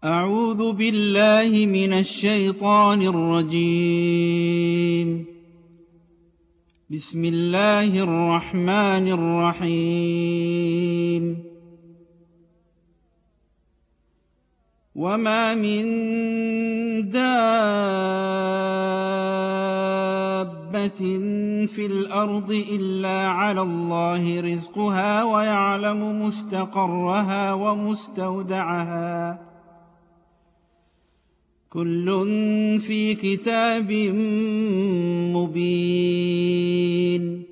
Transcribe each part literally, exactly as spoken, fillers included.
أعوذ بالله من الشيطان الرجيم. بسم الله الرحمن الرحيم. وما من دابة في الأرض إلا على الله رزقها ويعلم مستقرها ومستودعها كل في كتاب مبين.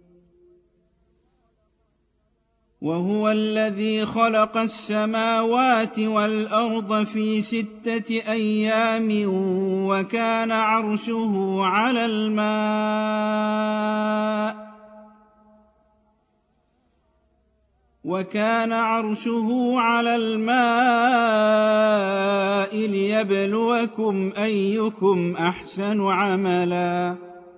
وهو الذي خلق السماوات والأرض في ستة أيام وكان عرشه على الماء وكان عرشه على الماء ليبلوكم أيكم أحسن عملا.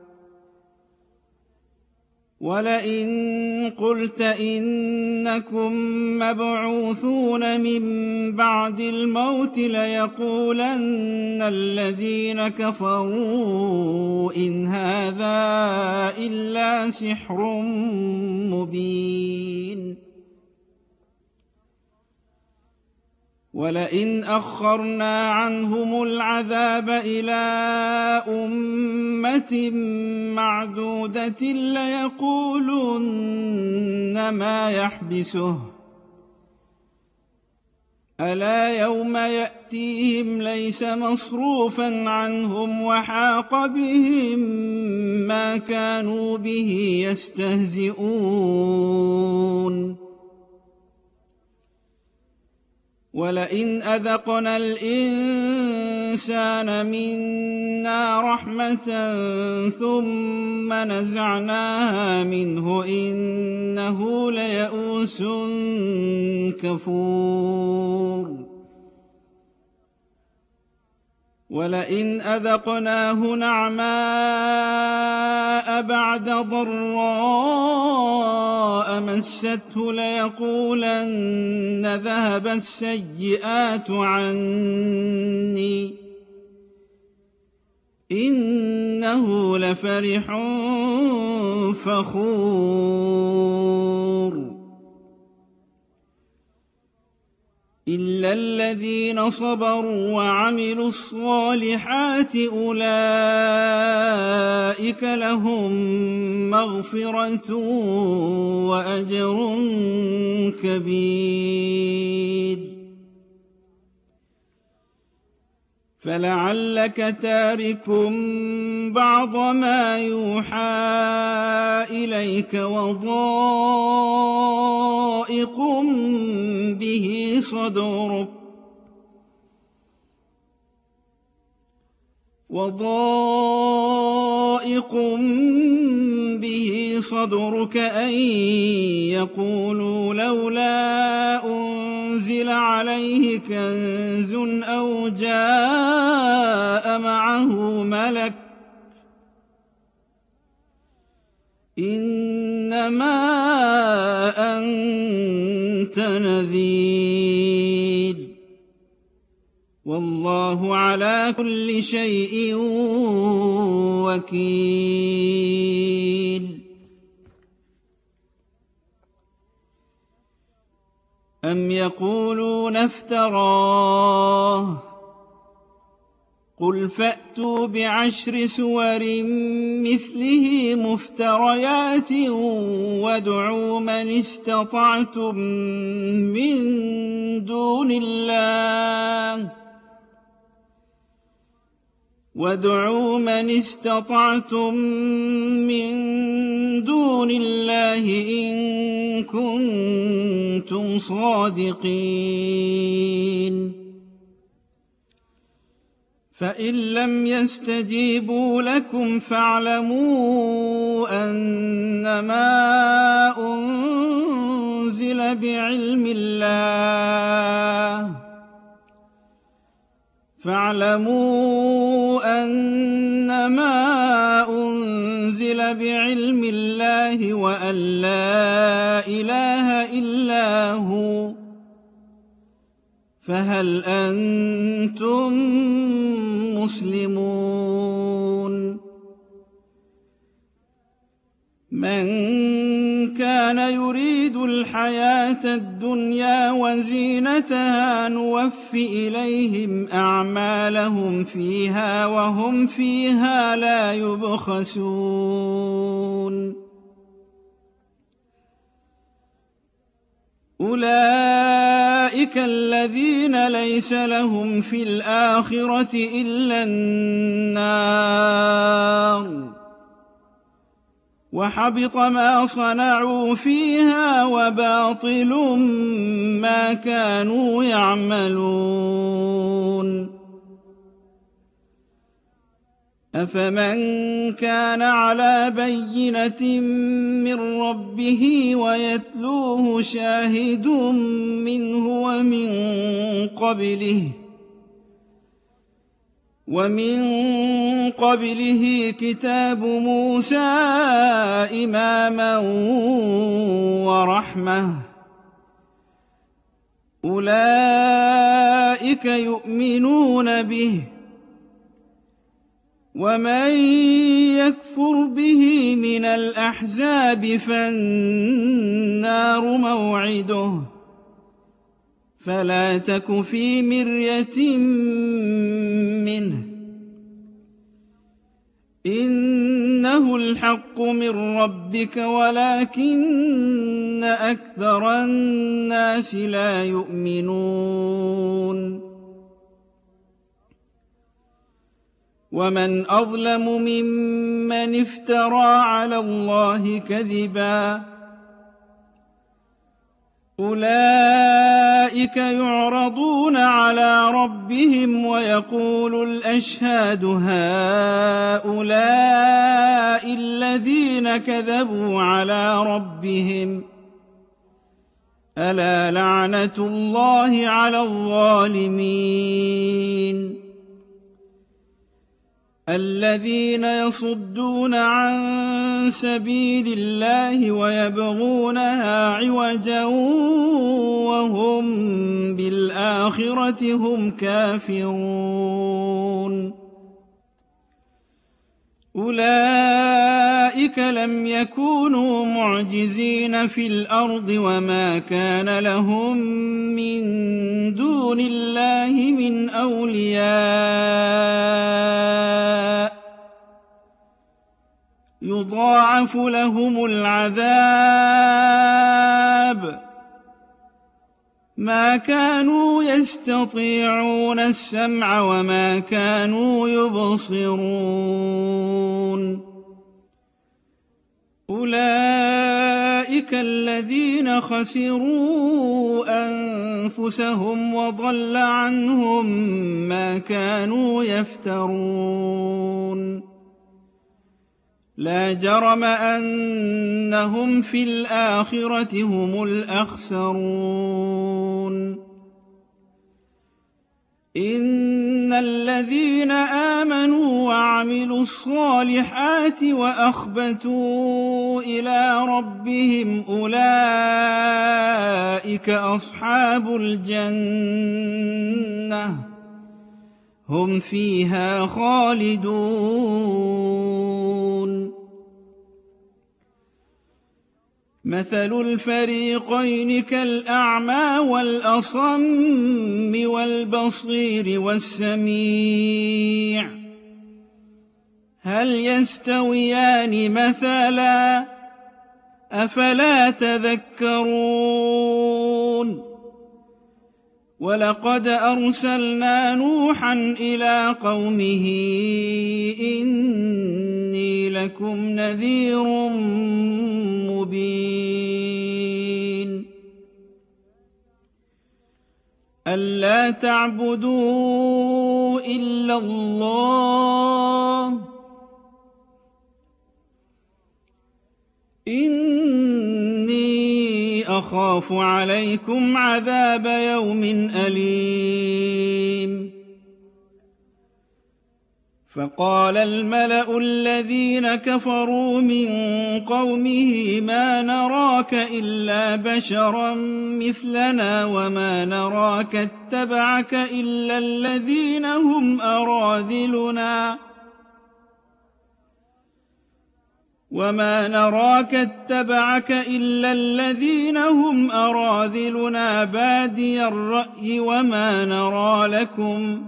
ولئن قلت إنكم مبعوثون من بعد الموت ليقولن الذين كفروا إن هذا إلا سحر مبين. ولئن أخرنا عنهم العذاب إلى أمة معدودة ليقولن ما يحبسه ألا يوم يأتيهم ليس مصروفا عنهم وحاق بهم ما كانوا به يستهزئون. ولئن أذقنا الإنسان منا رحمة ثم نزعناها منه إنه ليئوس كفور. ولئن أذقناه نعماء بعد ضراء مسته ليقولن ذهب السيئات عني إنه لفرح فخور. إلا الذين صبروا وعملوا الصالحات أولئك لهم مغفرة وأجر كبير. فلعلك تارك بعض ما يوحى إليك وضائق به صدرك وضائق به صدرك أن يقولوا لولا أنزل عليه كنز أو جاء معه ملك إنما أنت نذير والله على كل شيء وكيل. أم يقولون افتراه قل فأتوا بعشر سور مثله مفتريات وادعوا من استطعتم من دون الله وادعوا من استطعتم من دون الله إن كنتم صادقين. فإن لم يستجيبوا لكم فاعلموا أنما أنزل بعلم الله فاعلموا أنما أنزل بعلم الله وأن لا إله إلا هو فهل أنتم مسلمون؟ من كان يريد الحياة الدنيا وزينتها نوف إليهم أعمالهم فيها وهم فيها لا يبخسون. أولئك الذين ليس لهم في الآخرة إلا النار وحبط ما صنعوا فيها وباطل ما كانوا يعملون. أفمن كان على بينة من ربه ويتلوه شاهد منه ومن قبله ومن قبله كتاب موسى إماما ورحمة أولئك يؤمنون به ومن يكفر به من الأحزاب فالنار موعده فلا تك في مرية منه إنه الحق من ربك ولكن أكثر الناس لا يؤمنون. ومن أظلم ممن افترى على الله كذبا أولئك يعرضون على ربهم ويقول الأشهاد هؤلاء الذين كذبوا على ربهم ألا لعنة الله على الظالمين. الذين يصدون عن سبيل الله ويبغونها عوجا وهم بالآخرة هم كافرون أولئك لم يكونوا معجزين في الأرض وما كان لهم من دون الله من أولياء يضاعف لهم العذاب ما كانوا يستطيعون السمع وما كانوا يبصرون أولئك الذين خسروا أنفسهم وضل عنهم ما كانوا يفترون لا جرم أنهم في الآخرة هم الأخسرون إن الذين آمنوا وعملوا الصالحات وأخبتوا إلى ربهم أولئك أصحاب الجنة هم فيها خالدون مثل الفريقين كالأعمى والأصم والبصير والسميع هل يستويان مثلا أفلا تذكرون ولقد أرسلنا نوحا إلى قومه إني لكم نذير مبين ألا تعبدوا إلا الله إني أخاف عليكم عذاب يوم أليم فقال الملأ الذين كفروا من قومه ما نراك إلا بشرا مثلنا وما نراك اتبعك إلا الذين هم أراذلنا وما نراك اتبعك إلا الذين هم أراذلنا بادي الرأي وما نرى لكم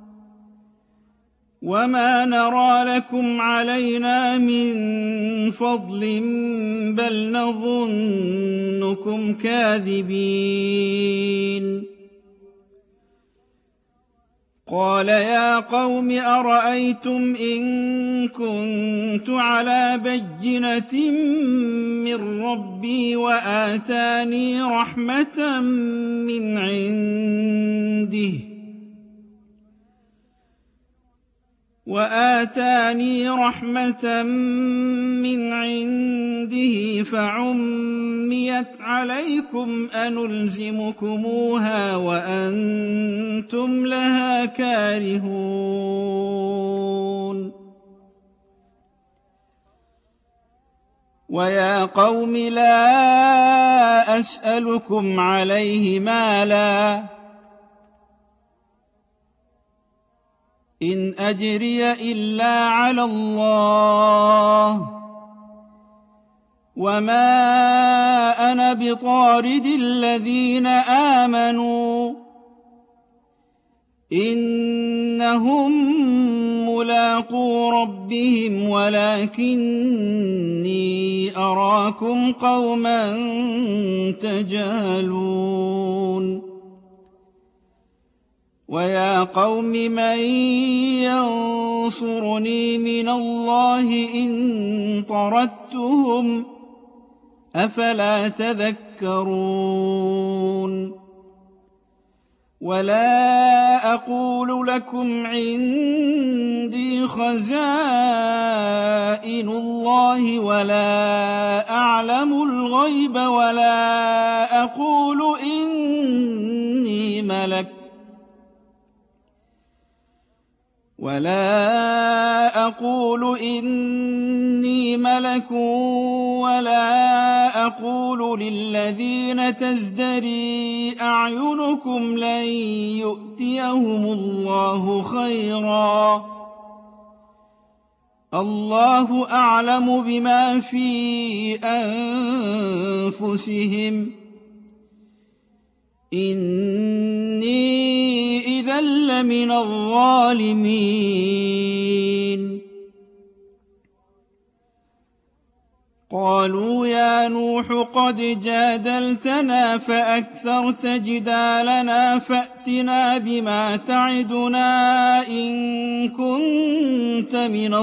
وما نرى لكم علينا من فضل بل نظنكم كاذبين قال يا قوم أرأيتم إن كنت على بينة من ربي وآتاني رحمة من عنده وآتاني رحمة من عنده فعميت عليكم أنلزمكموها وأنتم لها كارهون ويا قوم لا أسألكم عليه مالا إن أجري إلا على الله وما أنا بطارد الذين آمنوا إنهم ملاقو ربهم ولكني أراكم قوما تجهلون ويا قوم من ينصرني من الله إن طردتهم أفلا تذكرون ولا أقول لكم عندي خزائن الله ولا أعلم الغيب ولا أقول إني ملك ولا أقول إني ملك ولا أقول للذين تزدري أعينكم لن يؤتيهم الله خيرا الله أعلم بما في أنفسهم إني إذا لمن الظالمين قالوا يا نوح قد جادلتنا فأكثرت جدالنا فأتنا بما تعدنا إن كنت من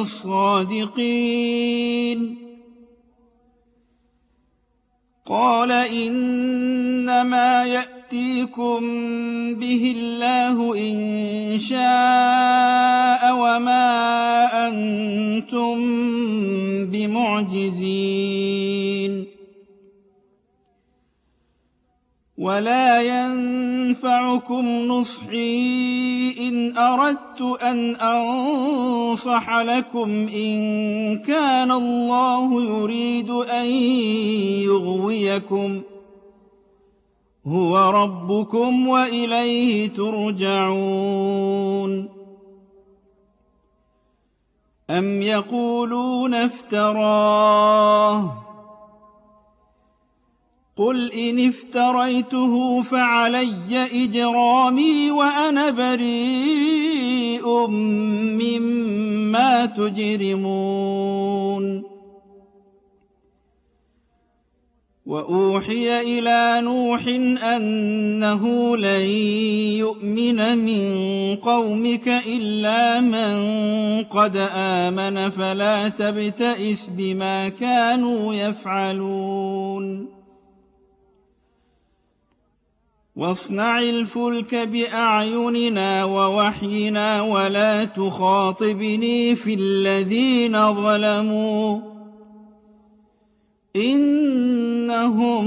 الصادقين قال إنما يأتيكم به الله إن شاء وما أنتم بمعجزين ولا ينفعكم نصحي إن أردت أن أنصح لكم إن كان الله يريد أن يغويكم هو ربكم وإليه ترجعون أم يقولون افتراه قل إن افتريته فعلي إجرامي وأنا بريء مما تجرمون وأوحي إلى نوح أنه لن يؤمن من قومك إلا من قد آمن فلا تبتئس بما كانوا يفعلون واصنع الفلك بأعيننا ووحينا ولا تخاطبني في الذين ظلموا إنهم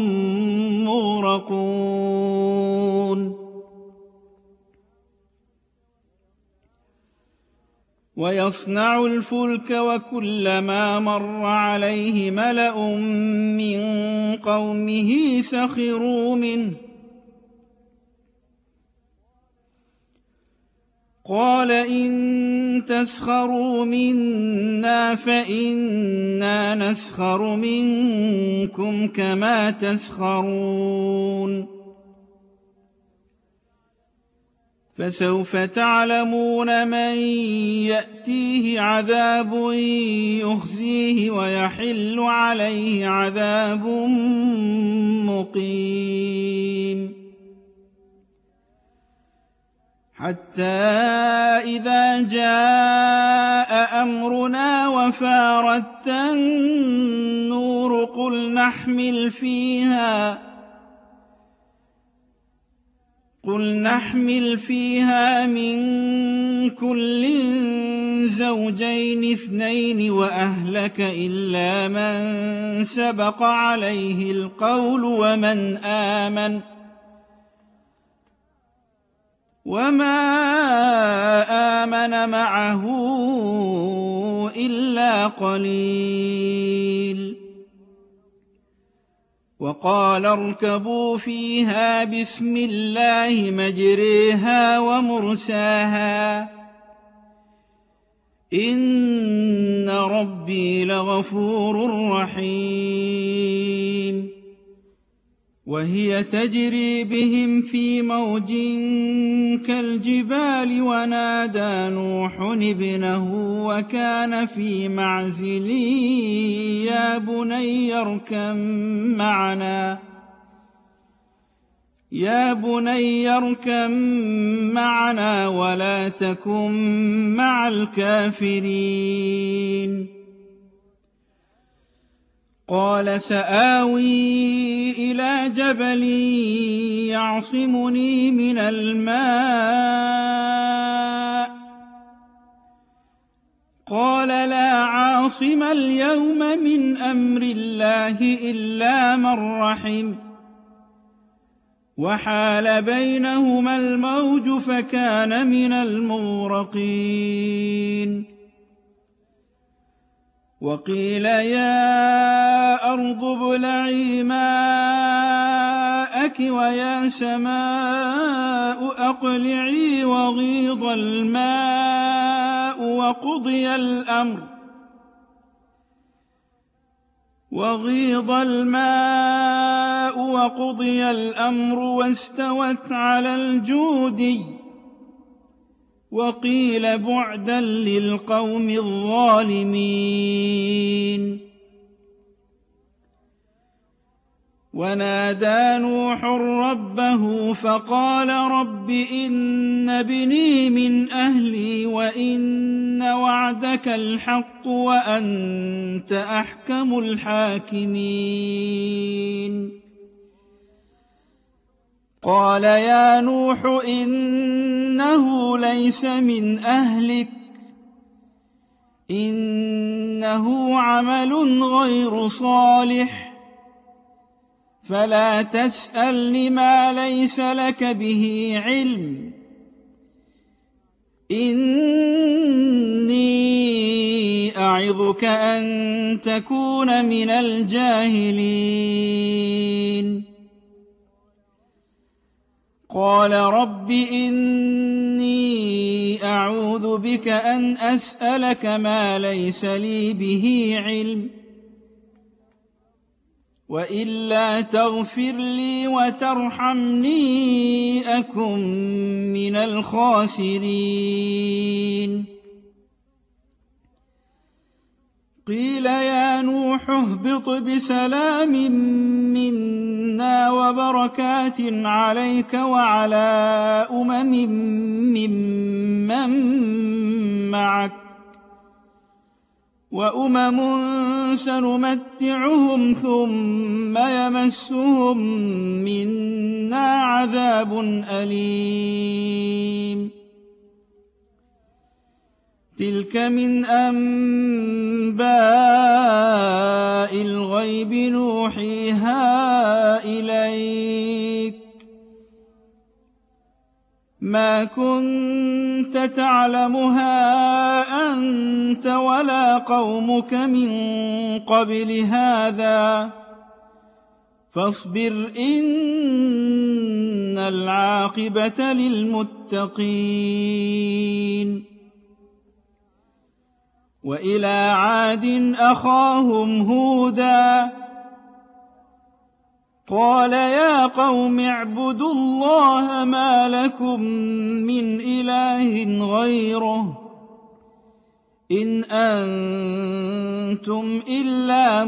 مغرقون ويصنع الفلك وكلما مر عليه ملأ من قومه سخروا منه قال إن تسخروا منا فإنا نسخر منكم كما تسخرون فسوف تعلمون من يأتيه عذاب يخزيه ويحل عليه عذاب مقيم حتى إذا جاء أمرنا وفارت النور قل نحمل فيها قل نحمل فيها من كل زوجين اثنين وأهلك إلا من سبق عليه القول ومن آمن وما آمن معه إلا قليل وقال اركبوا فيها بسم الله مجريها ومرساها إن ربي لغفور رحيم وهي تجري بهم في موج كالجبال ونادى نوح ابنه وكان في معزل يا بني اركب معنا يا بني اركب معنا ولا تكن مع الكافرين قال سآوي إلى جبل يعصمني من الماء قال لا عاصم اليوم من أمر الله إلا من رحم وحال بينهما الموج فكان من المغرقين وقيل يا أرض ابلعي ماءك ويا سماء أقلعي وغيض الماء وقضي الأمر وغيض الماء وقضي الأمر واستوت على الجودي وقيل بعدا للقوم الظالمين ونادى نوح ربه فقال رب إن ابني من أهلي وإن وعدك الحق وأنت أحكم الحاكمين قال يا نوح إنه ليس من أهلك إنه عمل غير صالح فلا تسألني ما ليس لك به علم إني أعظك أن تكون من الجاهلين قال رب إني أعوذ بك أن أسألك ما ليس لي به علم وإلا تغفر لي وترحمني أكن من الخاسرين قيل يا نوح اهبط بسلام منا وبركات عليك وعلى أمم ممن معك وأمم سنمتعهم ثم يمسهم منا عذاب أليم تلك من أنباء الغيب نوحيها إليك ما كنت تعلمها أنت ولا قومك من قبل هذا فاصبر إن العاقبة للمتقين. وإلى عاد أخاهم هودا قال يا قوم اعبدوا الله ما لكم من إله غيره إن أنتم إلا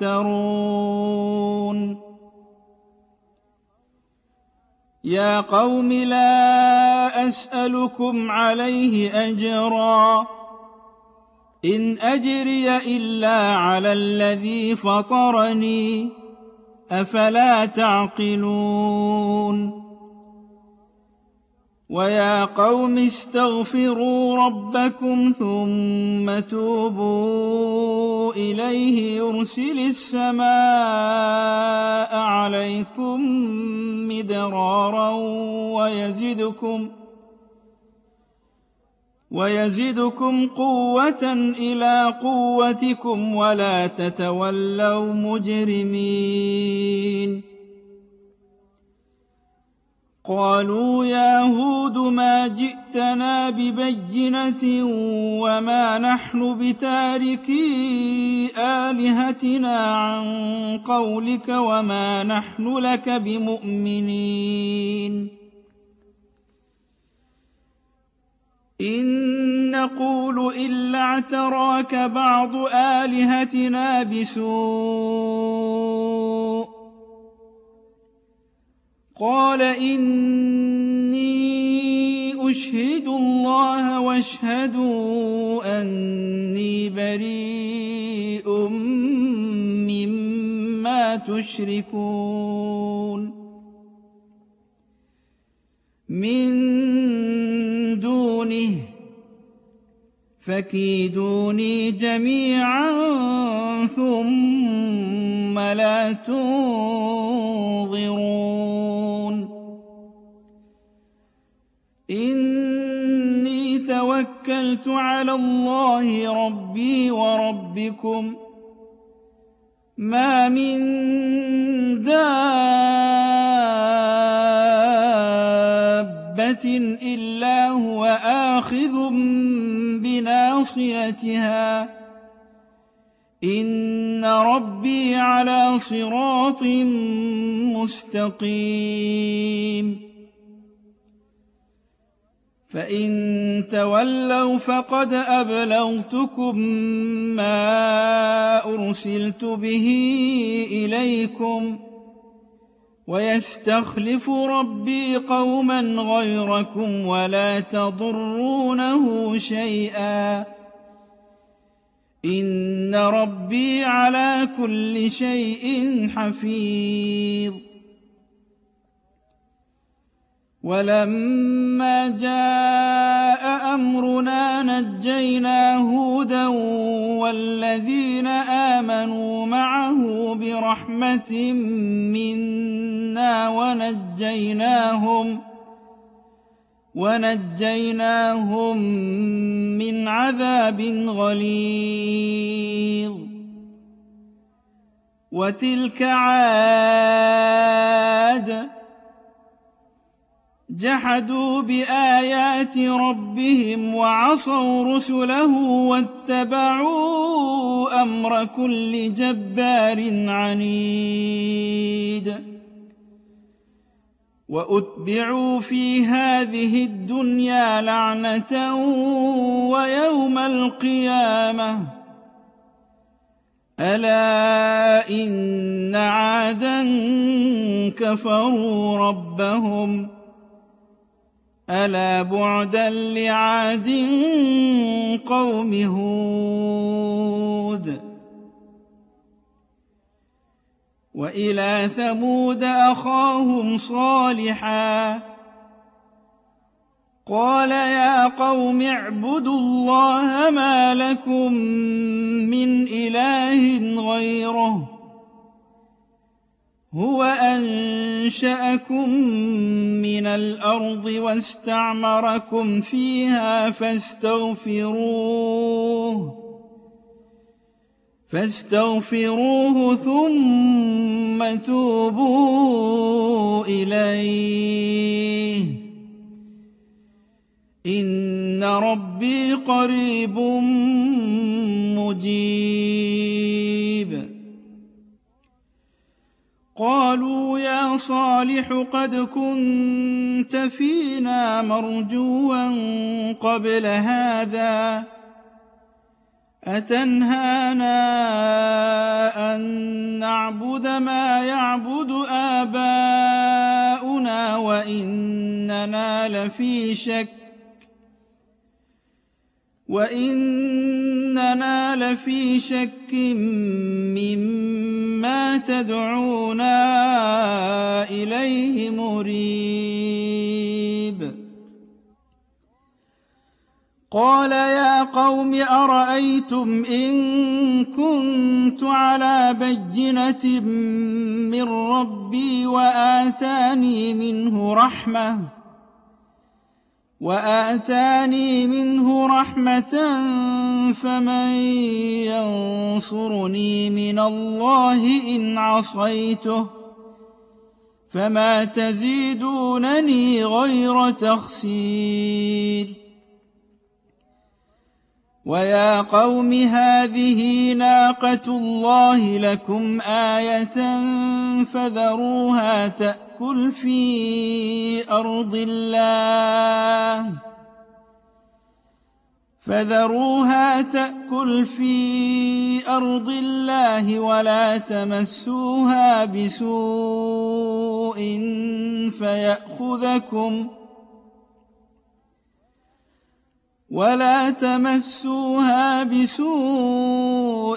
مفترون. يا قوم لا أسألكم عليه أجرا إن أجري إلا على الذي فطرني أفلا تعقلون. ويا قوم استغفروا ربكم ثم توبوا إليه يرسل السماء عليكم مدرارا ويزدكم ويزدكم قوة إلى قوتكم ولا تتولوا مجرمين. قالوا يا هود ما جئتنا ببينة وما نحن بتاركي آلهتنا عن قولك وما نحن لك بمؤمنين. إن نقول إلا اعتراك بعض آلهتنا بسوء قال إني أشهد الله واشهدوا أني بريء مما تشركون من دونه فكيدوني جميعا ثم لا تنظرون. إني توكلت على الله ربي وربكم ما من دابة إلا هو آخذ بناصيتها إن ربي على صراط مستقيم. فإن تولوا فقد أبلغتكم ما أرسلت به إليكم ويستخلف ربي قوما غيركم ولا تضرونه شيئا إن ربي على كل شيء حفيظ. ولما جاء أمرنا نجينا هودا والذين آمنوا معه برحمة منا ونجيناهم ونجيناهم من عذاب غليظ. وتلك عاد جحدوا بآيات ربهم وعصوا رسله واتبعوا أمر كل جبار عنيد. وأتبعوا في هذه الدنيا لعنة ويوم القيامة ألا إن عادا كفروا ربهم ألا بعدا لعاد قوم هود. وإلى ثمود أخاهم صالحا قال يا قوم اعبدوا الله ما لكم من إله غيره هو أنشأكم من الأرض واستعمركم فيها فاستغفروه فاستغفروه ثم توبوا إليه إن ربي قريب مجيب. قالوا يا صالح قد كنت فينا مرجوا قبل هذا أتنهانا أن نعبد ما يعبد آباؤنا وإننا لفي شك وإننا لفي شك مما تدعونا إليه مريب. قال يا قوم أرأيتم إن كنت على بينة من ربي وآتاني منه رحمة وآتاني منه رحمة فمن ينصرني من الله إن عصيته فما تزيدونني غير تخسير. ويا قوم هذه ناقة الله لكم آية فذروها تأكل في أرض الله فذروها تأكل في أرض الله ولا تمسوها بسوء فيأخذكم ولا تمسوها بسوء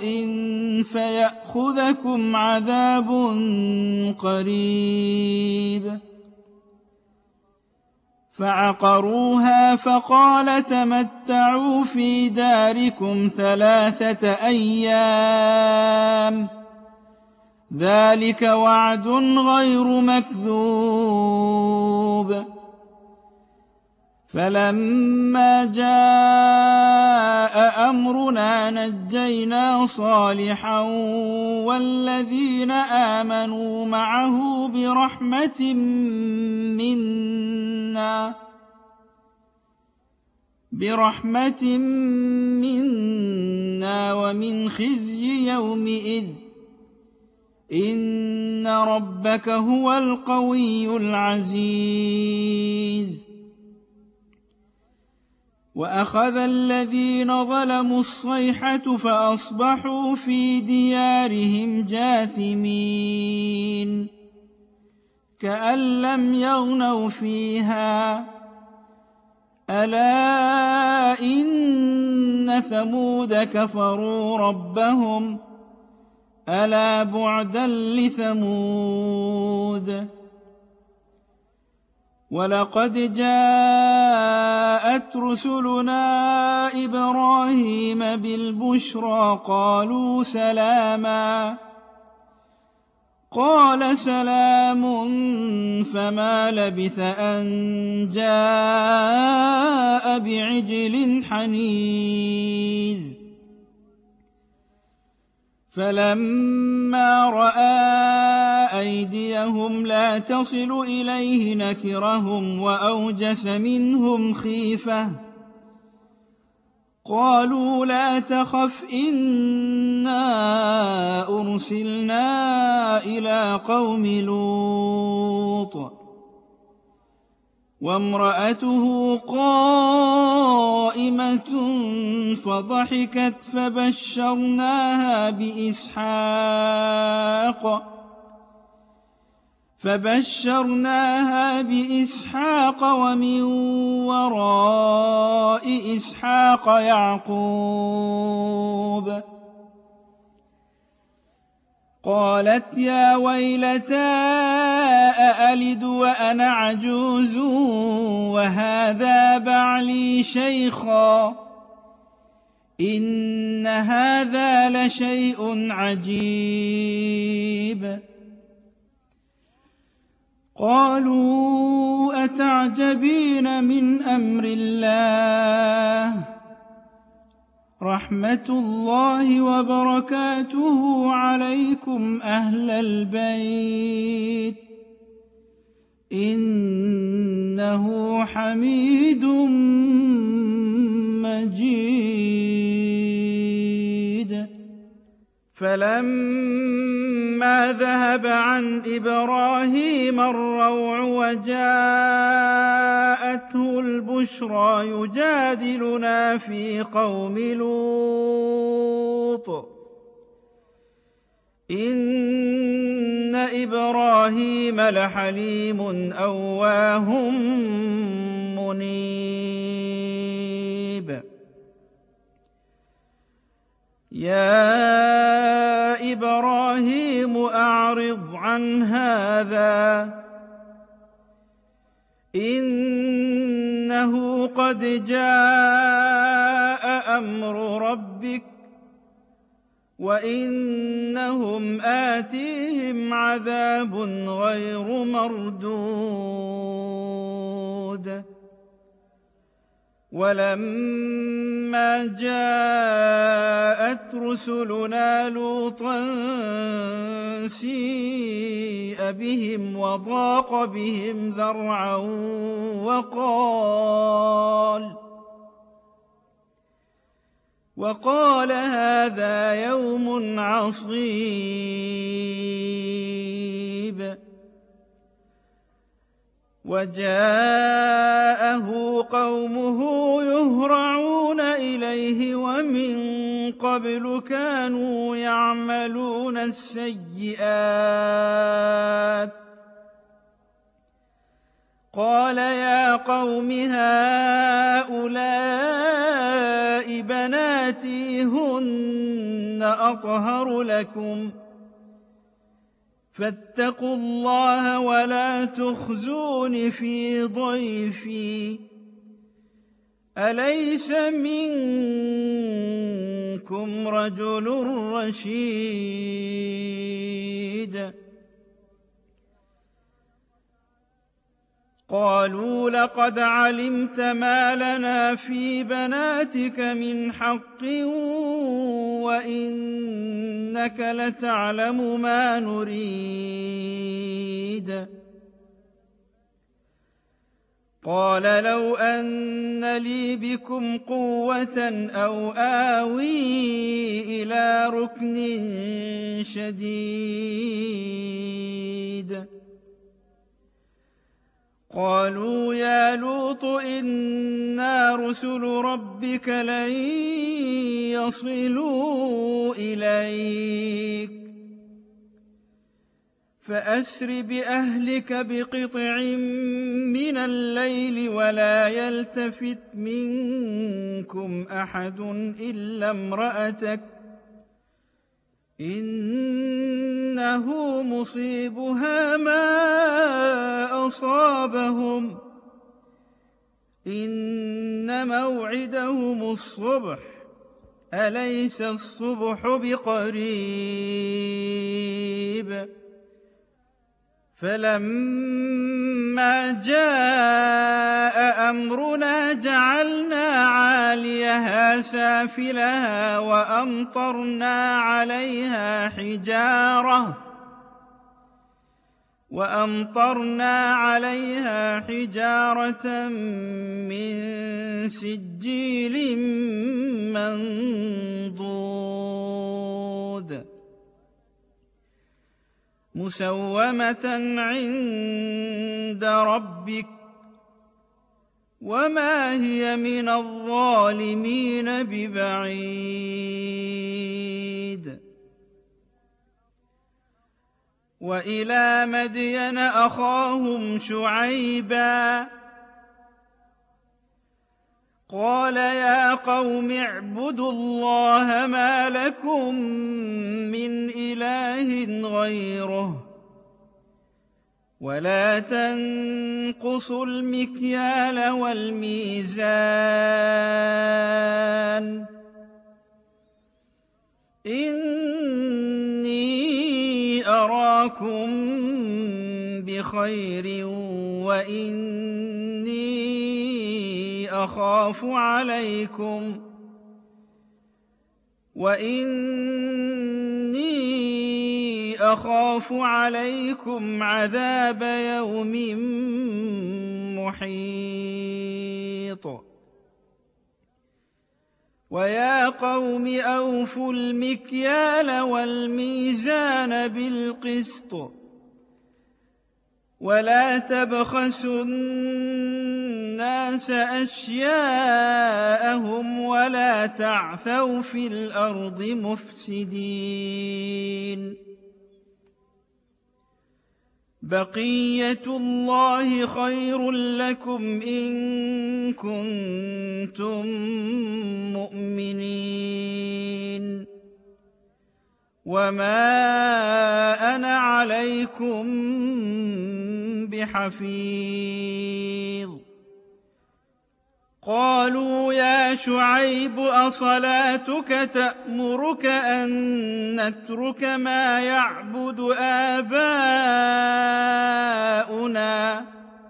فيأخذكم عذاب قريب. فعقروها فقال تمتعوا في داركم ثلاثة أيام ذلك وعد غير مكذوب. فلما جاء أمرنا نجينا صالحا والذين آمنوا معه برحمة منا برحمة منا ومن خزي يومئذ إن ربك هو القوي العزيز. وأخذ الذين ظلموا الصيحة فأصبحوا في ديارهم جاثمين كأن لم يغنوا فيها ألا إن ثمود كفروا ربهم ألا بعدا لثمود. ولقد جاءت رسلنا إبراهيم بالبشرى قالوا سلاما قال سلام فما لبث أن جاء بعجل حنيذ. فلما رأى أيديهم لا تصل إليه نكرهم وأوجس منهم خيفة قالوا لا تخف إنا أرسلنا إلى قوم لوط وامرأته قائمة فضحكت فبشرناها بإسحاق فبشرناها بإسحاق ومن وراء إسحاق يعقوب. قالت يا ويلتى أألد وأنا عجوز وهذا بعلي شيخا إن هذا لشيء عجيب. قالوا أتعجبين من أمر الله رحمة الله وبركاته عليكم أهل البيت إنه حميد مجيد. فلما ذهب عن إبراهيم الروع وجاءته البشرى يجادلنا في قوم لوط إن إبراهيم لحليم أواه منيب. يا إبراهيم أعرض عن هذا إنه قد جاء أمر ربك وإنهم آتيهم عذاب غير مردود. ولما جاءت رسلنا لوطا سيء بهم وضاق بهم ذرعا وقال وقال هذا يوم عصيب. وجاءه قومه يهرعون إليه ومن قبل كانوا يعملون السيئات قال يا قوم هؤلاء بناتي هن أطهر لكم فاتقوا الله ولا تخزون في ضيفي أليس منكم رجل رشيد. قالوا لقد علمت ما لنا في بناتك من حق وإنك لتعلم ما نريد. قال لو أن لي بكم قوة أو آوي إلى ركن شديد. قالوا يا لوط إنا رسل ربك لن يصلوا إليك فأسر بأهلك بقطع من الليل ولا يلتفت منكم أحد إلا امرأتك إنه مصيبها ما أصابهم إن موعدهم الصبح أليس الصبح بقريب. فلما جاء أمرنا جعلنا عاليها سافلها وأمطرنا عليها حجارة وأمطرنا عليها حجارة من سجيل منضود مسومة عند ربك وما هي من الظالمين ببعيد. وإلى مدين أخاهم شعيبا قال يا قوم اعبدوا الله ما لكم من إله غيره ولا تنقصوا المكيال والميزان إني أراكم بخير وإني أخاف عليكم وإني أخاف عليكم عذاب يوم محيط. ويا قوم أوفوا المكيال والميزان بالقسط ولا تبخسوا الناس أشياءهم ولا تعثوا في الأرض مفسدين. بقية الله خير لكم إن كنتم مؤمنين وما أنا عليكم بحفيظ. قالوا يا شعيب أصلاتك تأمرك أن نترك ما يعبد آباؤنا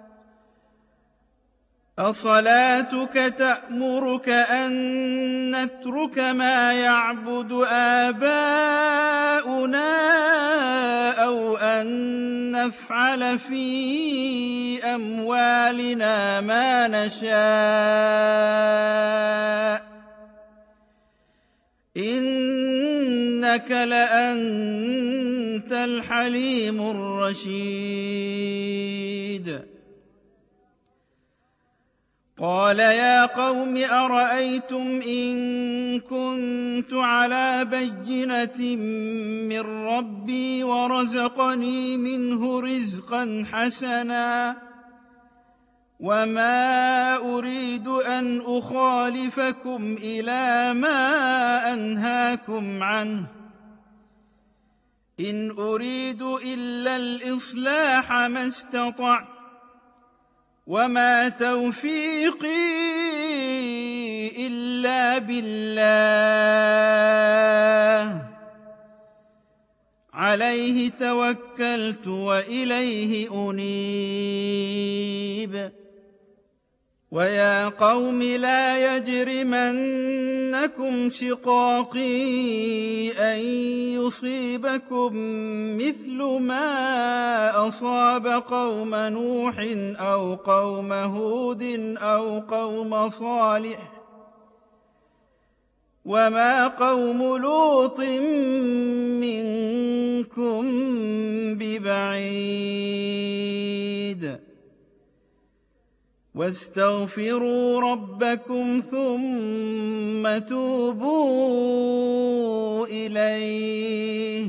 أصلاتك تأمرك أن نترك ما يعبد آباؤنا أو أن نفعل في أموالنا ما نشاء إنك لأنت الحليم الرشيد. قال يا قوم أرأيتم إن كنت على بينة من ربي ورزقني منه رزقا حسنا وما أريد أن أخالفكم إلى ما أنهاكم عنه إن أريد إلا الإصلاح ما استطعت وما توفيقي إلا بالله عليه توكلت وإليه أنيب. ويا قوم لا يجرمنكم شقاقي أن يصيبكم مثل ما أصاب قوم نوح أو قوم هود أو قوم صالح وما قوم لوط منكم ببعيد. واستغفروا ربكم ثم توبوا إليه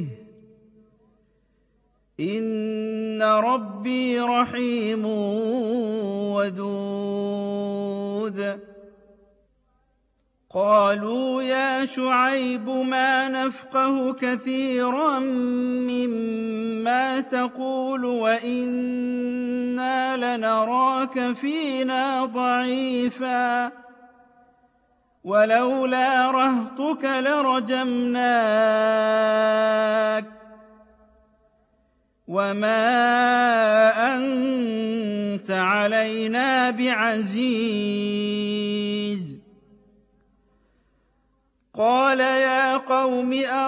إن ربي رحيم ودود. قالوا يا شعيب ما نفقه كثيرا مما تقول وإنا لنراك فينا ضعيفا ولولا رهطك لرجمناك وما أنت علينا بعزيز. قال يا قوم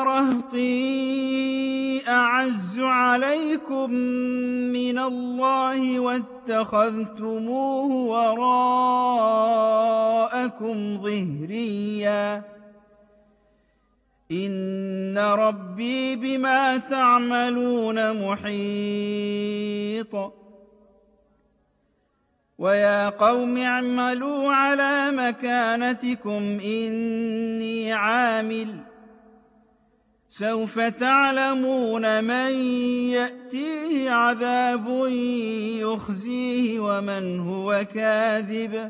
أرهطي أعز عليكم من الله واتخذتموه وراءكم ظهريا إن ربي بما تعملون محيط. ويا قوم اعملوا على مكانتكم إني عامل سوف تعلمون من يأتيه عذاب يخزيه ومن هو كاذب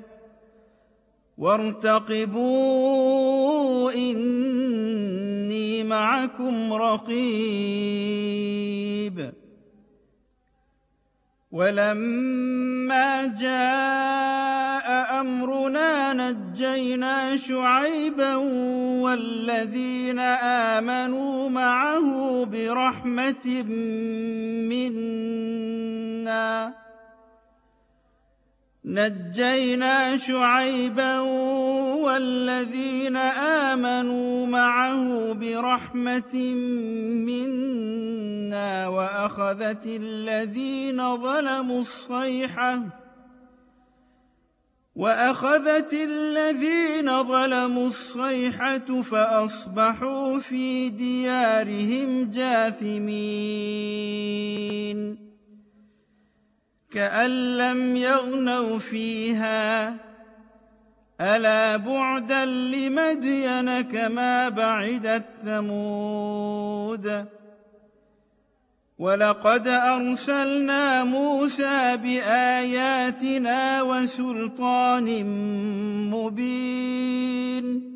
وارتقبوا إني معكم رقيب. ولما جاء أمرنا نجينا شعيبا والذين آمنوا معه برحمة منا نجينا نجينا شعيبا والذين آمنوا معه برحمة منا وأخذت الذين ظلموا الصيحة وأخذت الذين ظلموا الصيحة فأصبحوا في ديارهم جاثمين كأن لم يغنوا فيها ألا بعدا لمدين كما بعدت ثمود ولقد أرسلنا موسى بآياتنا وسلطان مبين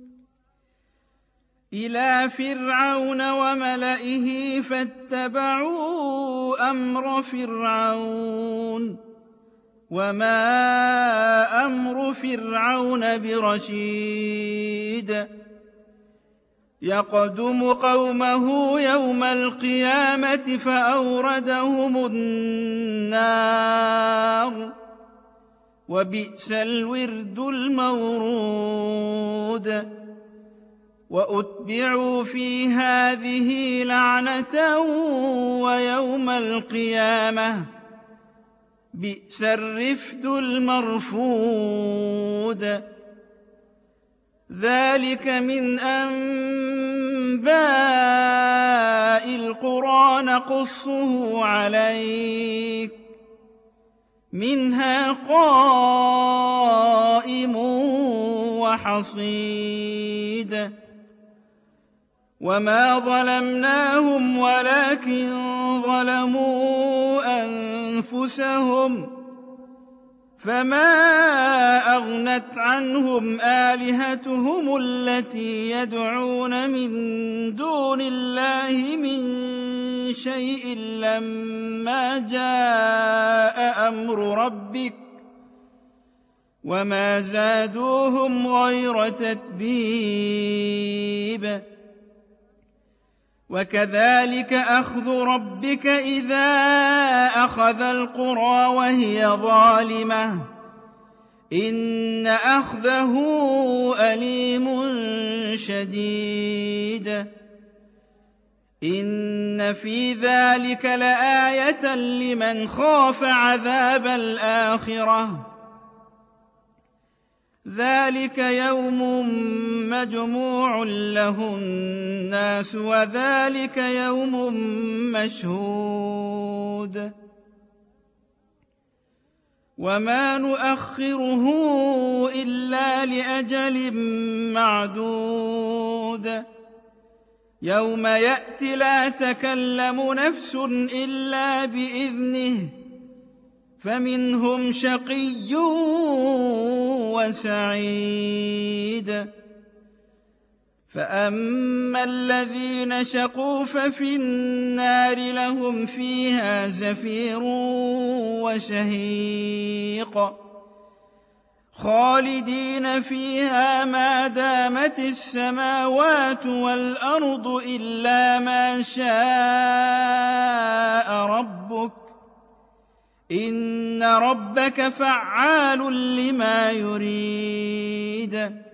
إلى فرعون وملئه فاتبعوا أمر فرعون وما أمر فرعون برشيد يقدم قومه يوم القيامة فأوردهم النار وبئس الورد المورود وأتبعوا في هذه لعنة ويوم القيامة بئس الرفد المرفود ذلك من أنباء القرى نقصه عليك منها قائم وحصيد وما ظلمناهم ولكن ظلموا أنفسهم فما أغنت عنهم آلهتهم التي يدعون من دون الله من شيء لما جاء أمر ربك وما زادوهم غير تتبيب وكذلك أخذ ربك إذا أخذ القرى وهي ظالمة إن أخذه أليم شديد إن في ذلك لآية لمن خاف عذاب الآخرة ذلك يوم مجموع له الناس وذلك يوم مشهود وما نؤخره إلا لأجل معدود يوم يأتي لا تكلم نفس إلا بإذنه فمنهم شقي وسعيد فأما الذين شقوا ففي النار لهم فيها زفير وشهيق خالدين فيها ما دامت السماوات والأرض إلا ما شاء ربك إن ربك فعال لما يريد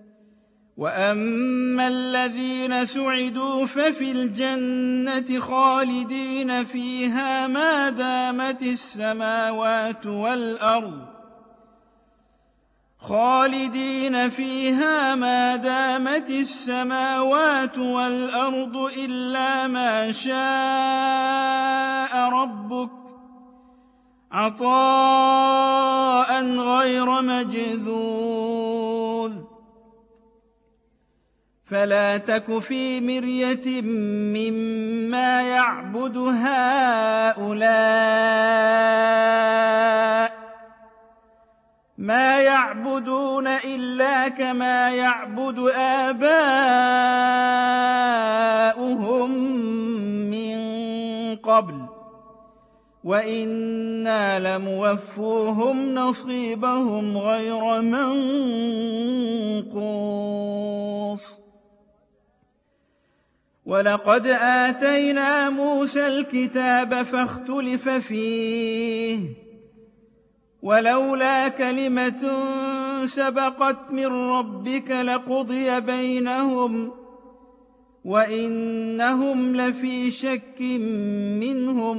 وأما الذين سعدوا ففي الجنة خالدين فيها ما دامت السماوات والأرض خالدين فيها ما دامت السماوات والأرض إلا ما شاء ربك عطاء غير مجذوذ فلا تك في مرية مما يعبد هؤلاء ما يعبدون إلا كما يعبد آباؤهم من قبل وإنا لموفوهم نصيبهم غير منقوص ولقد آتينا موسى الكتاب فاختلف فيه ولولا كلمة سبقت من ربك لقضي بينهم وإنهم لفي شك منه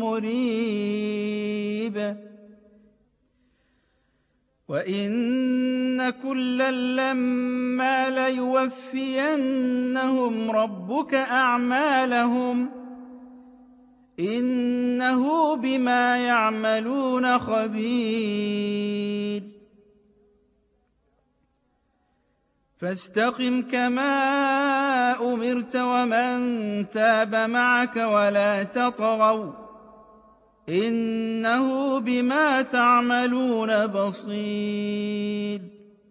مريب وإن كلا لما ليوفينهم ربك أعمالهم إنه بما يعملون خبير فاستقم كما أمرت ومن تاب معك ولا تطغوا إنه بما تعملون بصير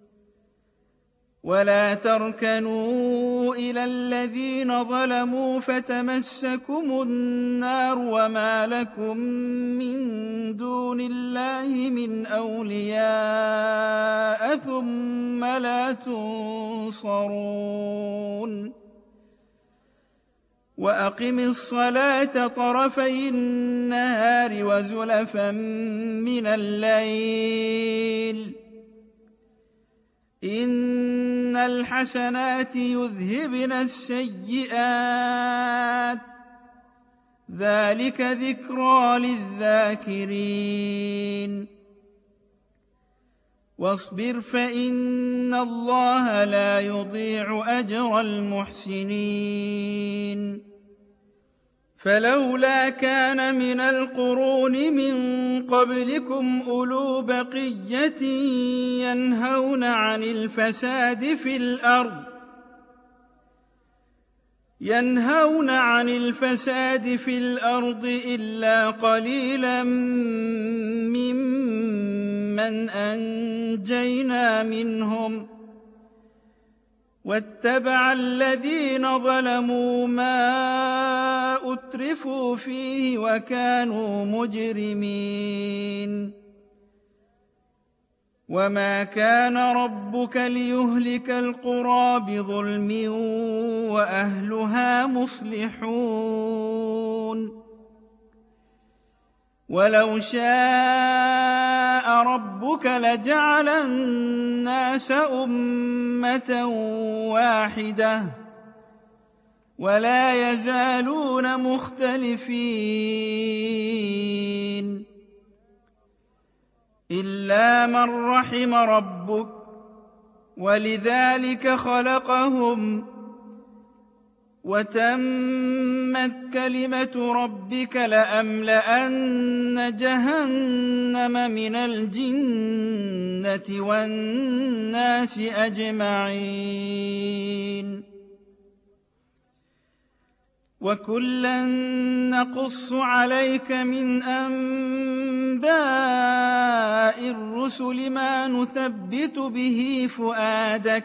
ولا تركنوا إلى الذين ظلموا فتمسكم النار وما لكم من دون الله من أولياء ثم لا تنصرون وأقم الصلاة طرفي النهار وزلفا من الليل إن الحسنات يذهبن السيئات ذلك ذكرى للذاكرين واصبر فإن الله لا يضيع أجر المحسنين فلولا كان من القرون من قبلكم أولو بقية ينهون عن الفساد في الأرض ينهون عن الفساد في الأرض إلا قليلا ممن أنجينا منهم واتبع الذين ظلموا ما أترفوا فيه وكانوا مجرمين وما كان ربك ليهلك القرى بظلم وأهلها مصلحون ولو شاء ربك لجعل الناس أمة واحدة ولا يزالون مختلفين إلا من رحم ربك ولذلك خلقهم وتمت كلمة ربك لأملأن جهنم من الجنة والناس أجمعين وكلا نقص عليك من أنباء الرسل ما نثبت به فؤادك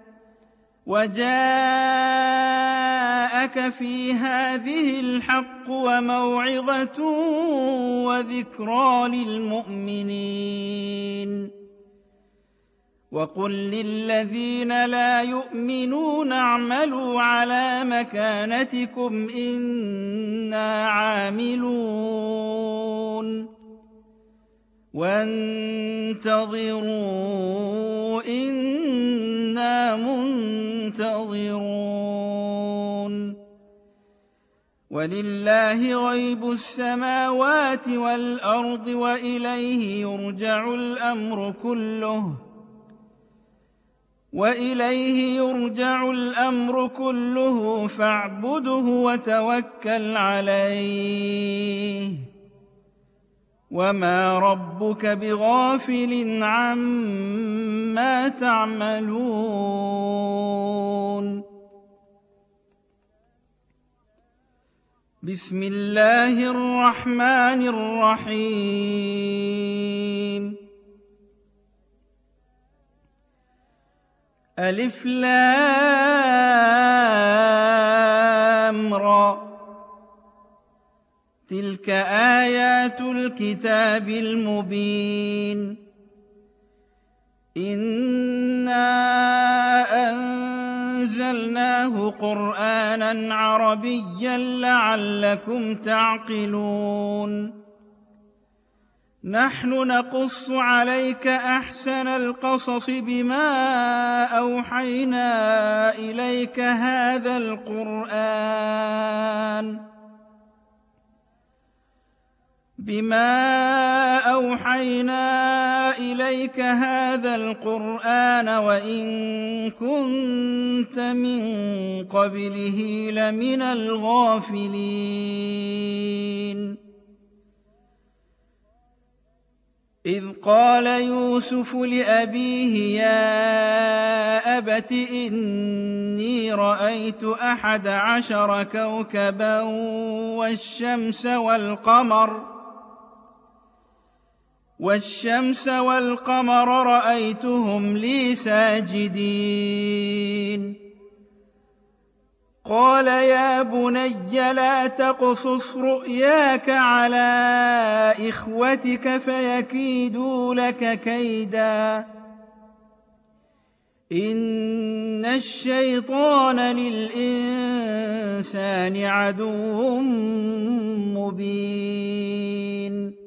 وجاءك في هذه الحق وموعظة وذكرى للمؤمنين وقل للذين لا يؤمنون اعملوا على مكانتكم إنا عاملون وانتظروا إنا منتظرون ولله غيب السماوات والأرض وإليه يرجع الأمر كله وإليه يرجع الأمر كله فاعبده وتوكل عليه وما ربك بغافل عما تعملون بسم الله الرحمن الرحيم ألف لام را تلك آيات الكتاب المبين إنا أنزلناه نزلناه قرآناً عربياً لعلكم تعقلون نحن نقص عليك أحسن القصص بما أوحينا إليك هذا القرآن بما أوحينا إليك هذا القرآن وإن كنت من قبله لمن الغافلين إذ قال يوسف لأبيه يا أبت إني رأيت أحد عشر كوكبا والشمس والقمر والشمس والقمر رأيتهم لي ساجدين قال يا بني لا تقصص رؤياك على إخوتك فيكيدوا لك كيدا إن الشيطان للإنسان عدو مبين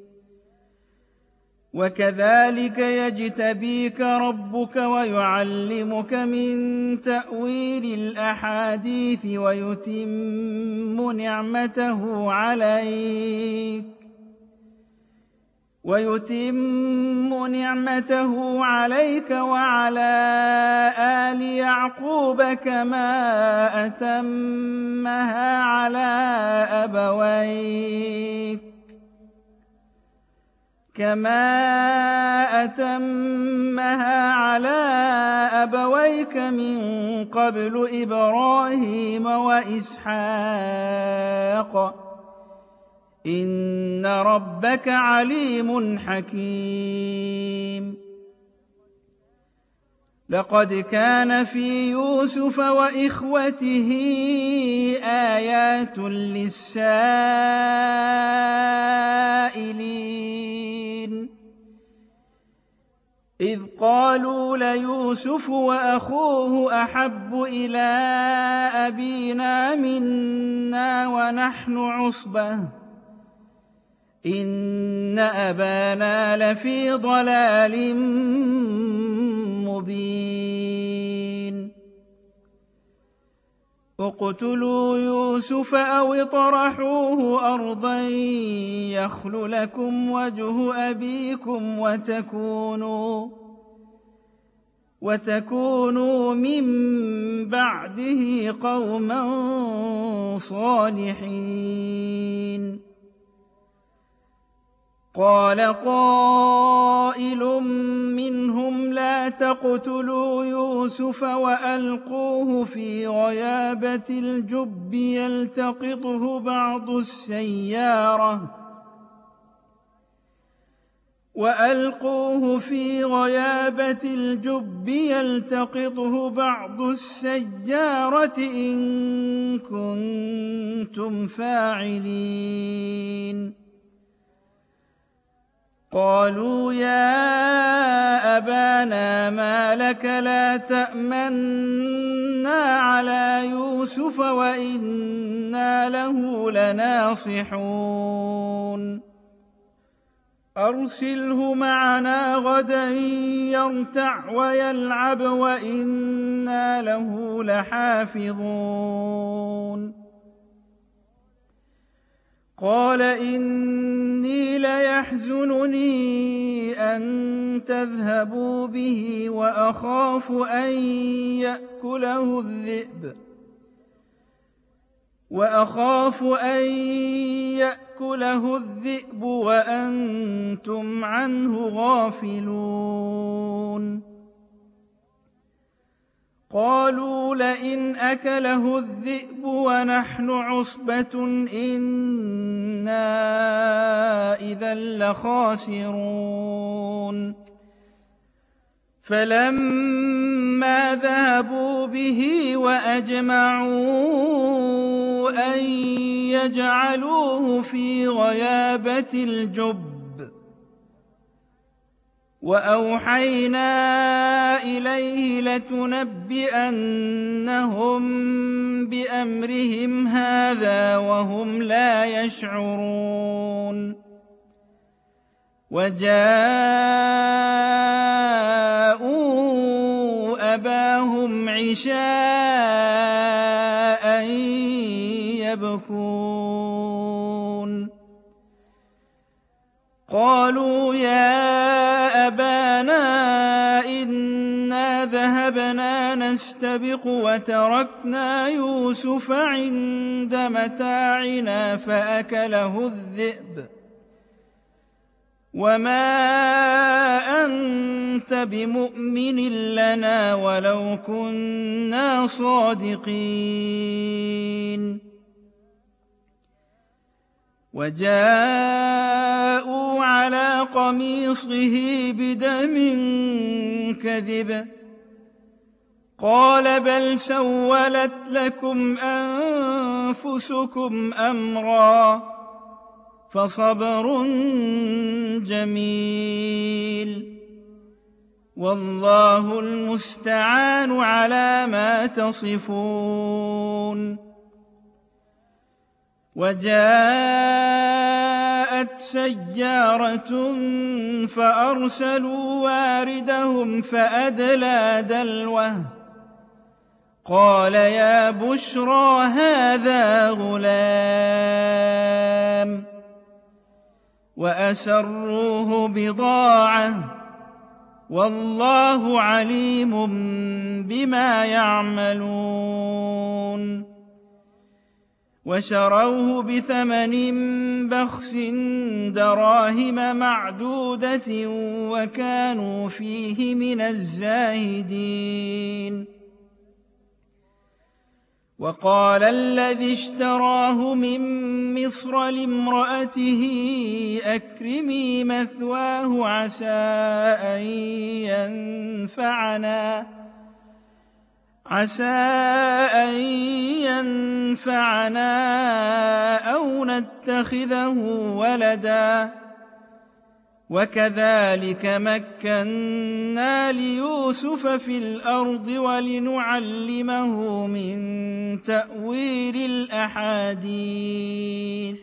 وكذلك يجتبيك ربك ويعلمك من تأويل الأحاديث ويتم نعمته عليك ويتم نعمته عليك وعلى آل يعقوب كما أتمها على أبويك كما أتمها على أبويك من قبل إبراهيم وإسحاق إن ربك عليم حكيم لقد كان في يوسف وإخوته آيات للسائلين إذ قالوا ليوسف وأخوه أحب إلى أبينا منا ونحن عصبة إن أبانا لفي ضلال مبين اقتلوا يوسف أو اطرحوه أرضا يخل لكم وجه أبيكم وتكونوا وتكونوا من بعده قوما صالحين قال قائل منهم لا تقتلوا يوسف وألقوه في غيابة الجب يلتقطه بعض السيارة وألقوه في غيابة الجب يلتقطه بعض السيارة إن كنتم فاعلين قالوا يا أبانا ما لك لا تأمنا على يوسف وإنا له لناصحون أرسله معنا غدا يرتع ويلعب وإنا له لحافظون قال إني ليحزنني أن تذهبوا به وأخاف أن يأكله الذئب وأخاف أن يأكله الذئب وأنتم عنه غافلون قالوا لئن أكله الذئب ونحن عصبة إنا إذا لخاسرون فلما ذهبوا به وأجمعوا أن يجعلوه في غيابة الجب وأوحينا إليه لتنبئنهم بأمرهم هذا وهم لا يشعرون وجاءوا أباهم عشاء يبكون قالوا يا أبانا إنا ذهبنا نستبق وتركنا يوسف عند متاعنا فأكله الذئب وما أنت بمؤمن لنا ولو كنا صادقين وجاءوا على قميصه بدم كذب قال بل سولت لكم أنفسكم أمرا فصبر جميل والله المستعان على ما تصفون وجاءت سيارة فأرسلوا واردهم فأدلى دلوه قال يا بشرى هذا غلام وأسروه بضاعة والله عليم بما يعملون وشروه بثمن بخس دراهم معدودة وكانوا فيه من الزاهدين وقال الذي اشتراه من مصر لامرأته أكرمي مثواه عسى أن ينفعنا عسى أن ينفعنا أو نتخذه ولدا وكذلك مكنا ليوسف في الأرض ولنعلمه من تأويل الأحاديث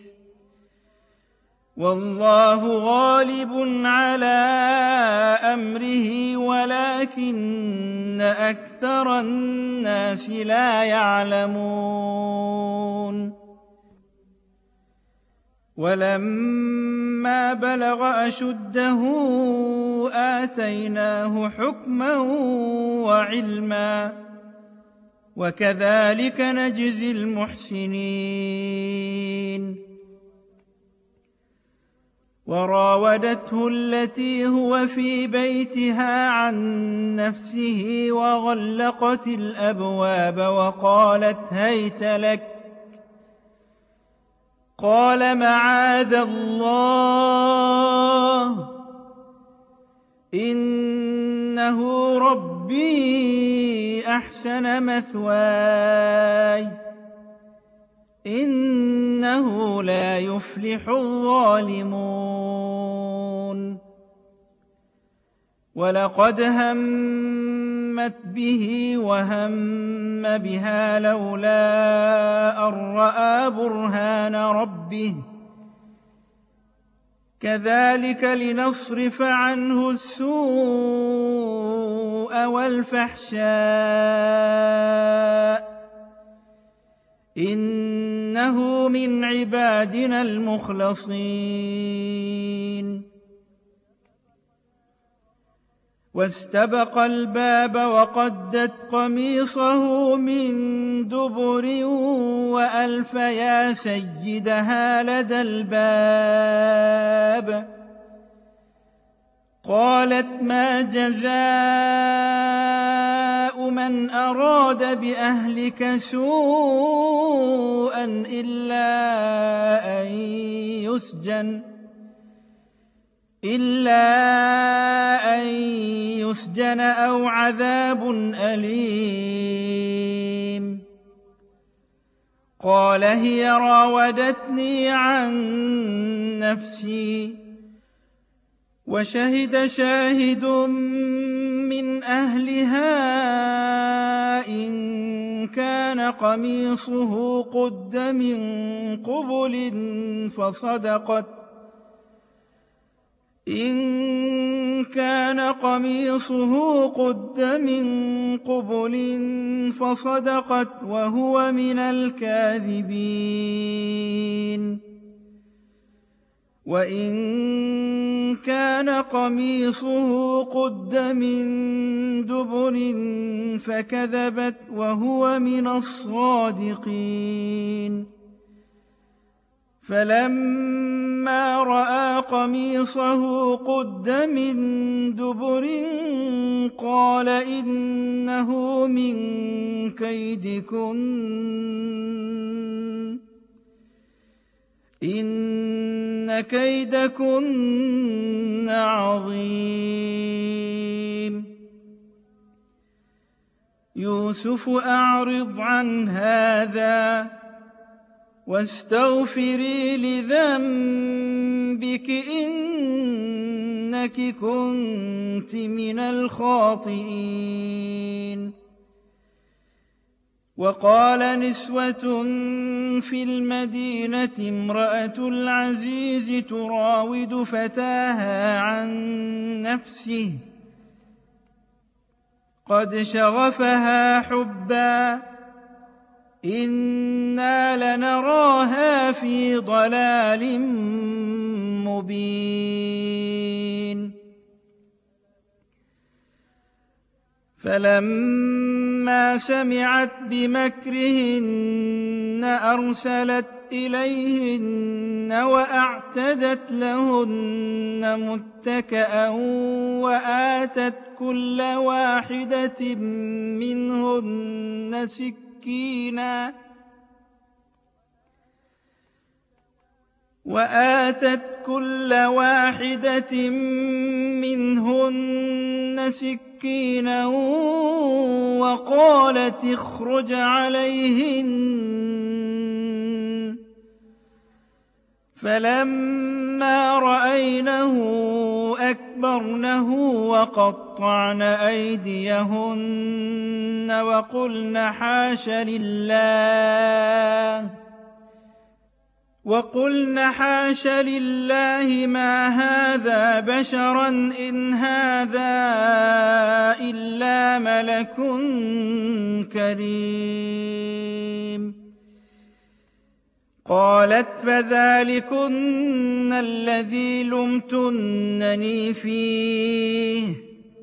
والله غالب على أمره ولكن أكثر الناس لا يعلمون ولما بلغ أشده آتيناه حكما وعلما وكذلك نجزي المحسنين وراودته التي هو في بيتها عن نفسه وغلقت الأبواب وقالت هيت لك قال معاذ الله إنه ربي أحسن مثواي إنه لا يفلح الظالمون ولقد همت به وهم بها لولا أن رأى برهان ربه كذلك لنصرف عنه السوء والفحشاء إنه من عبادنا المخلصين واستبق الباب وقدت قميصه من دبر وألف يا سيدها لدى الباب قالت ما جزاء من أراد بأهلك سوءا إلا أن يسجن إلا أن يسجن أو عذاب أليم قال هي راودتني عن نفسي وشهد شاهد من أهلها قميصه قد من قبل فصدقت إن كان قميصه قد من قبل فصدقت وهو من الكاذبين وإن كان قميصه قد من دبر فكذبت وهو من الصادقين فلما رأى قميصه قد من دبر قال إنه من كيدكن إن كيدكن عظيم يوسف أعرض عن هذا واستغفري لذنبك إنك كنت من الخاطئين وقال نسوة في المدينة امرأة العزيز تراود فتاها عن نفسه قد شغفها حبا إنا لنراها في ضلال مبين فلما سمعت بمكرهن أرسلت إليهن وأعتدت لهن متكأ وآتت كل واحدة منهن سكينا وآتت كل واحدة منهن سكينا وقالت اخرج عليهن فلما رأينه أكبرنه وقطعن أيديهن وقلن حاش لله وقلن حاش لله ما هذا بشرا إن هذا إلا ملك كريم قالت فذلكن الذي لمتنني فيه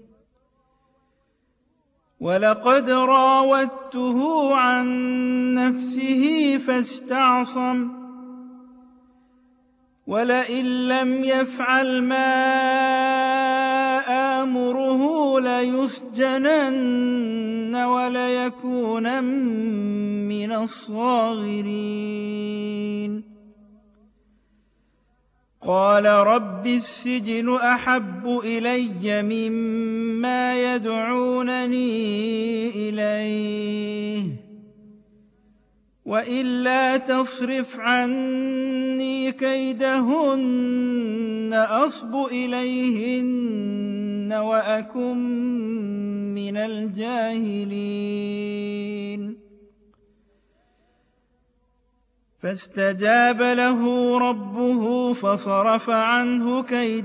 ولقد راودته عن نفسه فاستعصم ولئن لم يفعل ما آمره ليسجنن وليكونن من الصاغرين قال رب السجن أحب إلي مما يدعونني إليه وإلا تصرف عني كيدهن أصب إليهن وأكن من الجاهلين فاستجاب له ربه فصرف عنه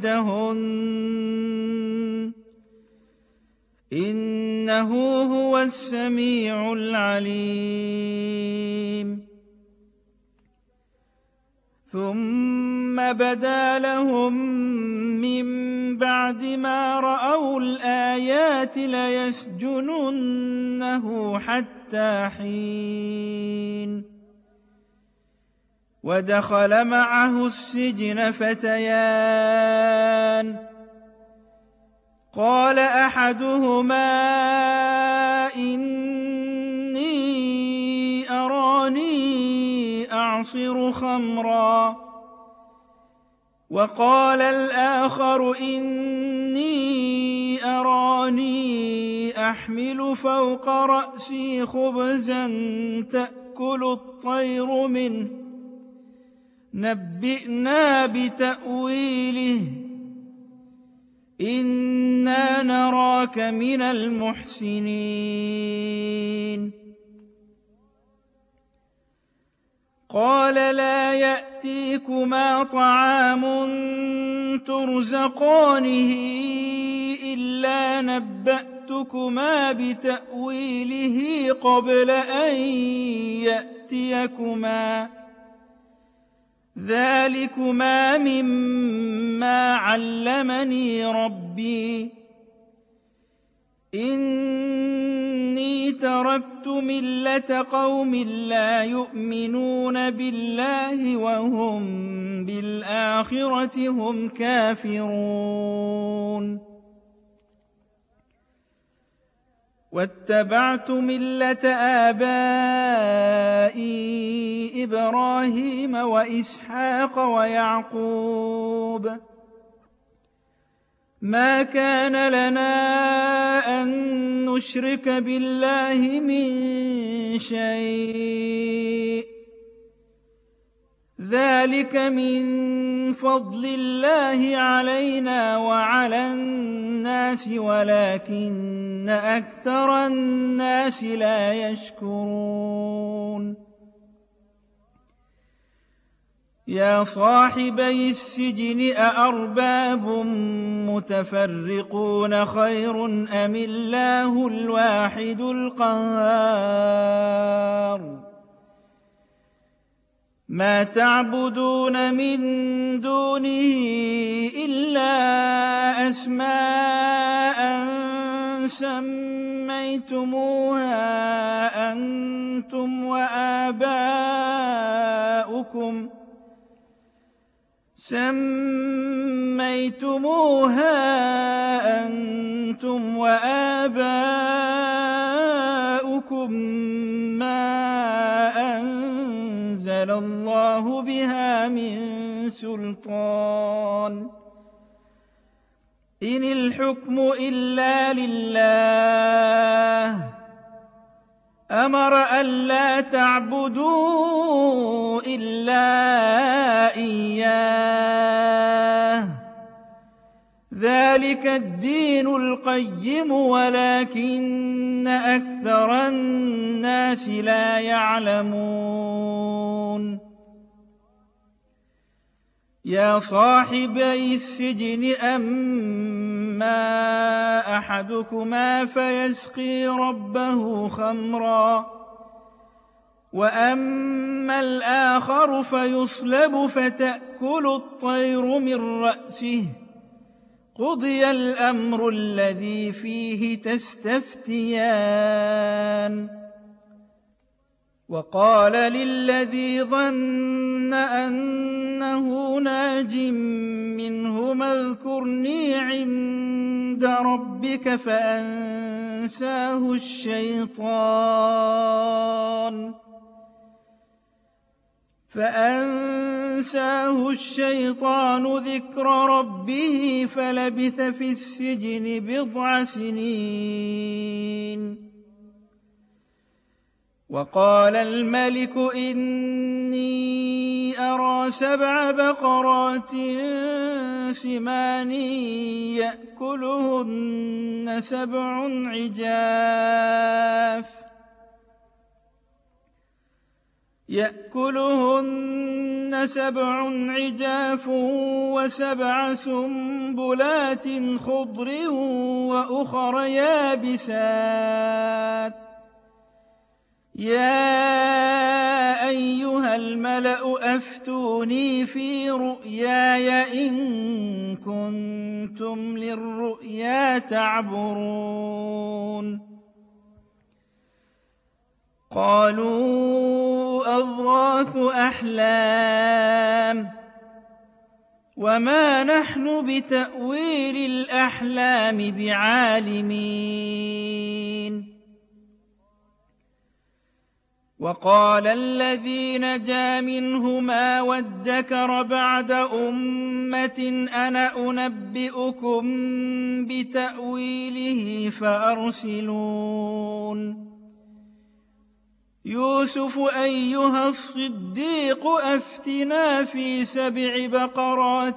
كيدهن إنه هو السميع العليم ثم بدا لهم من بعد ما رأوا الآيات ليسجننه حتى حين ودخل معه السجن فتيان قال أحدهما إني أراني أعصر خمرا وقال الآخر إني أراني أحمل فوق رأسي خبزا تأكل الطير منه نبئنا بتأويله إنا نراك من المحسنين قال لا يأتيكما طعام ترزقانه إلا نبأتكما بتأويله قبل أن يأتيكما ذلكما مما علمني ربي إني تركت ملة قوم لا يؤمنون بالله وهم بالآخرة هم كافرون واتبعت ملة آبائي إبراهيم وإسحاق ويعقوب ما كان لنا أن نشرك بالله من شيء ذلك من فضل الله علينا وعلى الناس ولكن أكثر الناس لا يشكرون يا صاحبي السجن أأرباب متفرقون خير أم الله الواحد القهار ما تعبدون من دونه إلا أسماء سميتموها أنتم وآباؤكم سميتموها أنتم وآباؤكم ما أنزل الله بها من سلطان إن الحكم إلا لله أمر ألا تعبدوا إلا إياه ذلك الدين القيم ولكن أكثر الناس لا يعلمون يا صاحبي السجن أما أحدكما فيسقي ربه خمرا وأما الآخر فيصلب فتأكل الطير من رأسه قضي الأمر الذي فيه تستفتيان وقال للذي ظن أنه ناج منهما اذكرني عند ربك فأنساه الشيطان فأنساه الشيطان ذكر ربه فلبث في السجن بضع سنين وقال الملك إني أرى سبع بقرات سمان يأكلهن سبع عجاف يأكلهن سبع عجاف وسبع سنبلات خضر وأخر يابسات يا أيها الملأ أفتوني في رؤياي إن كنتم للرؤيا تعبرون قالوا أضغاث أحلام وما نحن بتأويل الأحلام بعالمين وقال الذي نجا منهما وادكر بعد أمة أنا أنبئكم بتأويله فأرسلون يوسف أيها الصديق أفتنا في سبع بقرات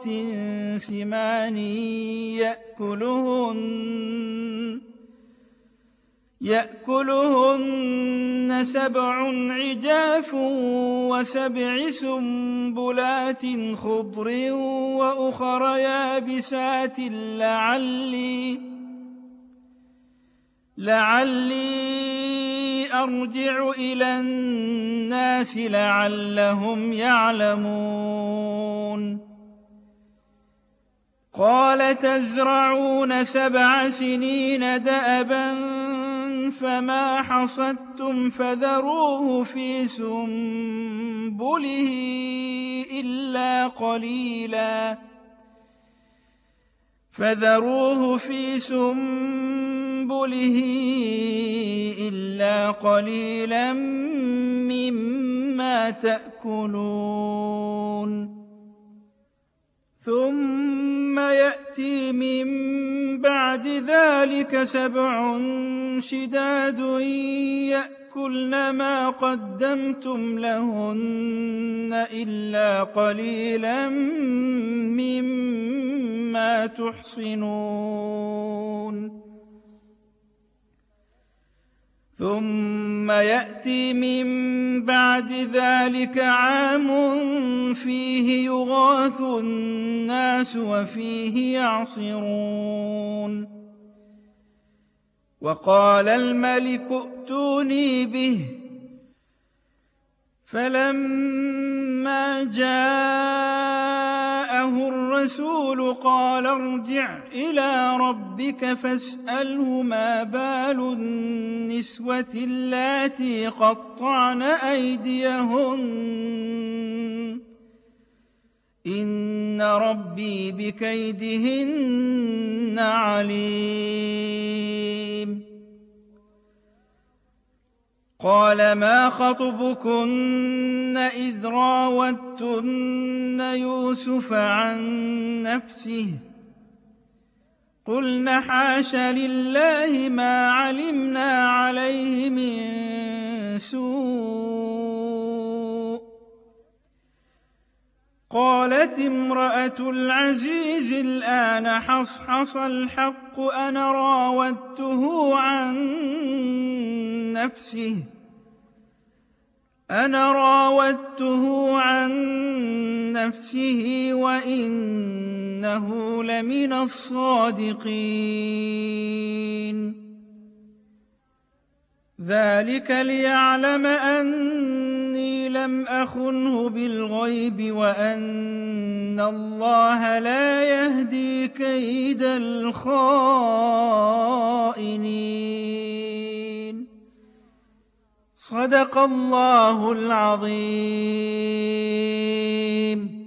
سمان يأكلهن يأكلهن سبع عجاف وسبع سنبلات خضر وأخر يابسات لعلي لعلي أرجع إلى الناس لعلهم يعلمون قال تزرعون سبع سنين دأبا فما حصدتم فذروه في سنبله إلا قليلا فذروه في سنبله إلا قليلا مما تأكلون ثم يأتي من بعد ذلك سبع شداد يأكلن ما قدمتم لهن إلا قليلا مما تحصنون ثم يأتي من بعد ذلك عام فيه يغاث الناس وفيه يعصرون وقال الملك ائتوني به فلما جاءه الرسول قال ارجع إلى ربك فاسأله ما بال النسوة اللاتي قطعن أيديهن إن ربي بكيدهن عليم قال ما خطبكن إذ راوتن يوسف عن نفسه قلن حاش لله ما علمنا عليه من سوء قالت امرأة العزيز الآن حصحص الحق أنا راودته عن نفسه أنا راودته عن نفسه وإنه لمن الصادقين ذلك ليعلم أني لم أخنه بالغيب وأن الله لا يهدي كيد الخائنين صدق الله العظيم.